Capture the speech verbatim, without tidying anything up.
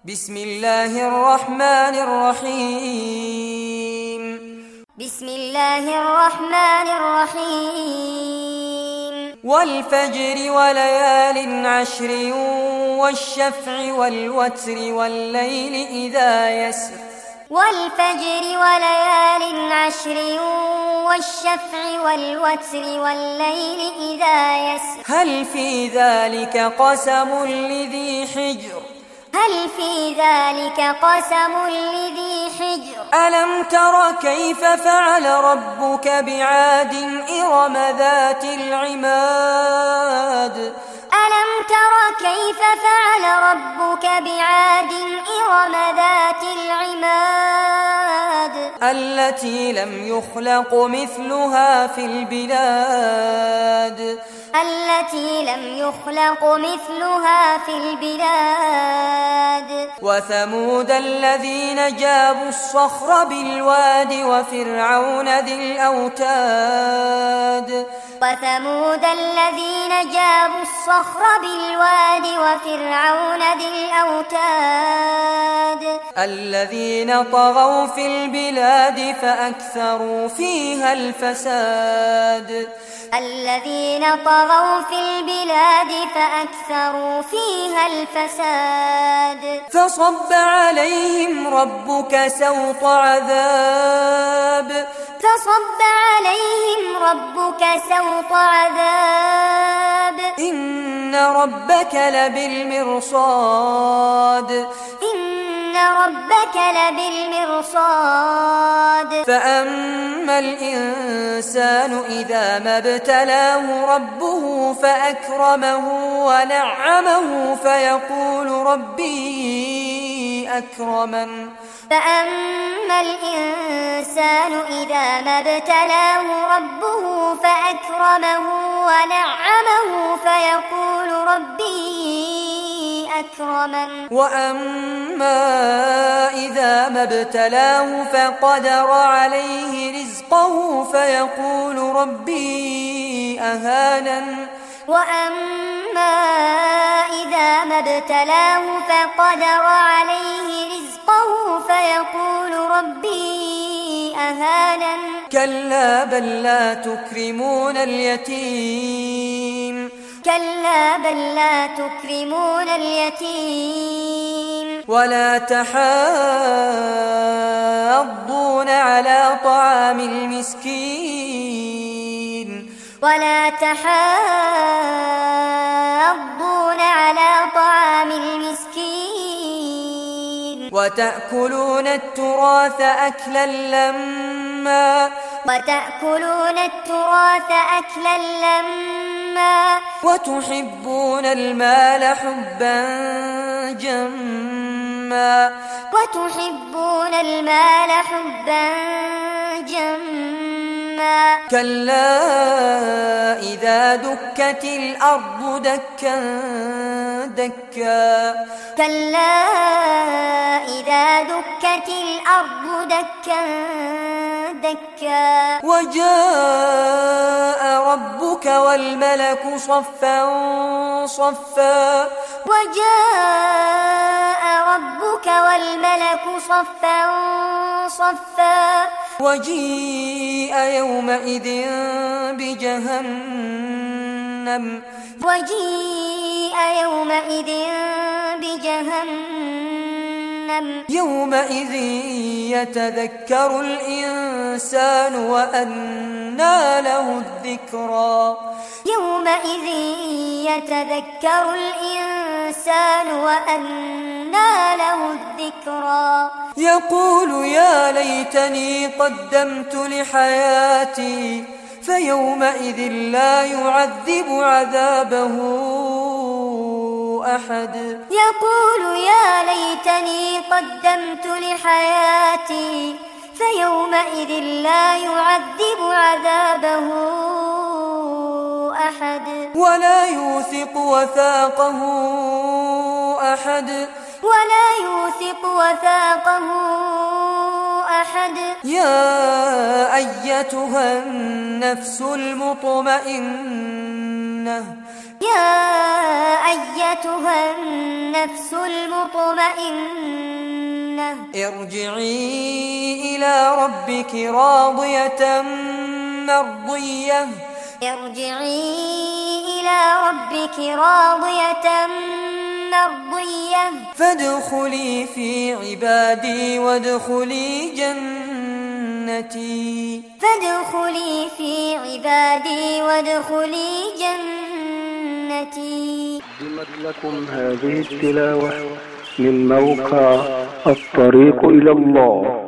بسم الله الرحمن الرحيم بسم الله الرحمن الرحيم والفجر وليال عشر والشفع والوتر والليل إذا يسر والفجر وليال عشر والشفع والوتر والليل إذا يسر هل في ذلك قسم لذي حجر هل في ذلك قسم لذي حجر ألم تر كيف فعل ربك بعاد إرم ذات العماد ألم تر كيف فعل ربك بعاد إرم ذات العماد التي لم يخلق مثلها في البلاد التي لم يخلق مثلها في البلاد وثمود الذين جابوا الصخر بالواد وفرعون ذي الأوتاد وثمود الذين جابوا الصخر بالواد وفرعون ذي الأوتاد الذين طغوا في البلاد فأكثروا فيها الفساد الذين طغوا في البلاد فأكثروا فيها الفساد فصب عليهم ربك سوط عذاب فصب عليهم ربك سوط عذاب إن ربك لبالمرصاد إن ربك لبالمرصاد فأما الإنسان إذا ما ابتلاه ربه فأكرمه ونعمه فيقول ربي أكرمن فأما الإنسان إذا ما ابتلاه ربه فأكرمه ونعمه فيقول ربي أكرمن وأما إذا ما ابتلاه فقدر عليه رزقه فيقول ربي أهانن وأما إذا ما ابتلاه فقدر عليه رزقه فيقول ربي أهانن كلا بل لا تكرمون اليتيم كلا بل لا تكرمون اليتيم ولا تحاضون على طعام المسكين ولا تحاضون على طعام المسكين وتأكلون التراث أكلا لما وتأكلون التراث أكلا لما وتحبون المال حبا جما وتحبون المال حبا جما كلا إذا دكت الأرض دكا دكا كلا إذا دكت الأرض دكا دكا وجاء ربك والملك صفا صفا وجاء ربك والملك صفا صفا وجيء يومئذ بجهنم وجيء يومئذ بجهنم يومئذ يتذكر الإنسان وأنى له الذكرى يومئذ يتذكر الإنسان وأنى له الذكرى يقول يا ليتني قدمت لحياتي فيومئذ لا يعذب عذابه أحد يقول يا ليتني قدمت لحياتي فيومئذ لا يعذب عذابه أحد ولا يوثق وثاقه أحد ولا يوثق وثاقه أحد يا أيتها النفس المطمئنة يا أيتها النفس المطمئنة ارجعي إلى ربك راضية مرضية ارجعي إلى ربك راضية مرضية فادخلي في عبادي وادخلي جنتي فادخلي في عبادي وادخلي جنتي. قدمت لكم هذه التلاوة من موقع الطريق إلى الله.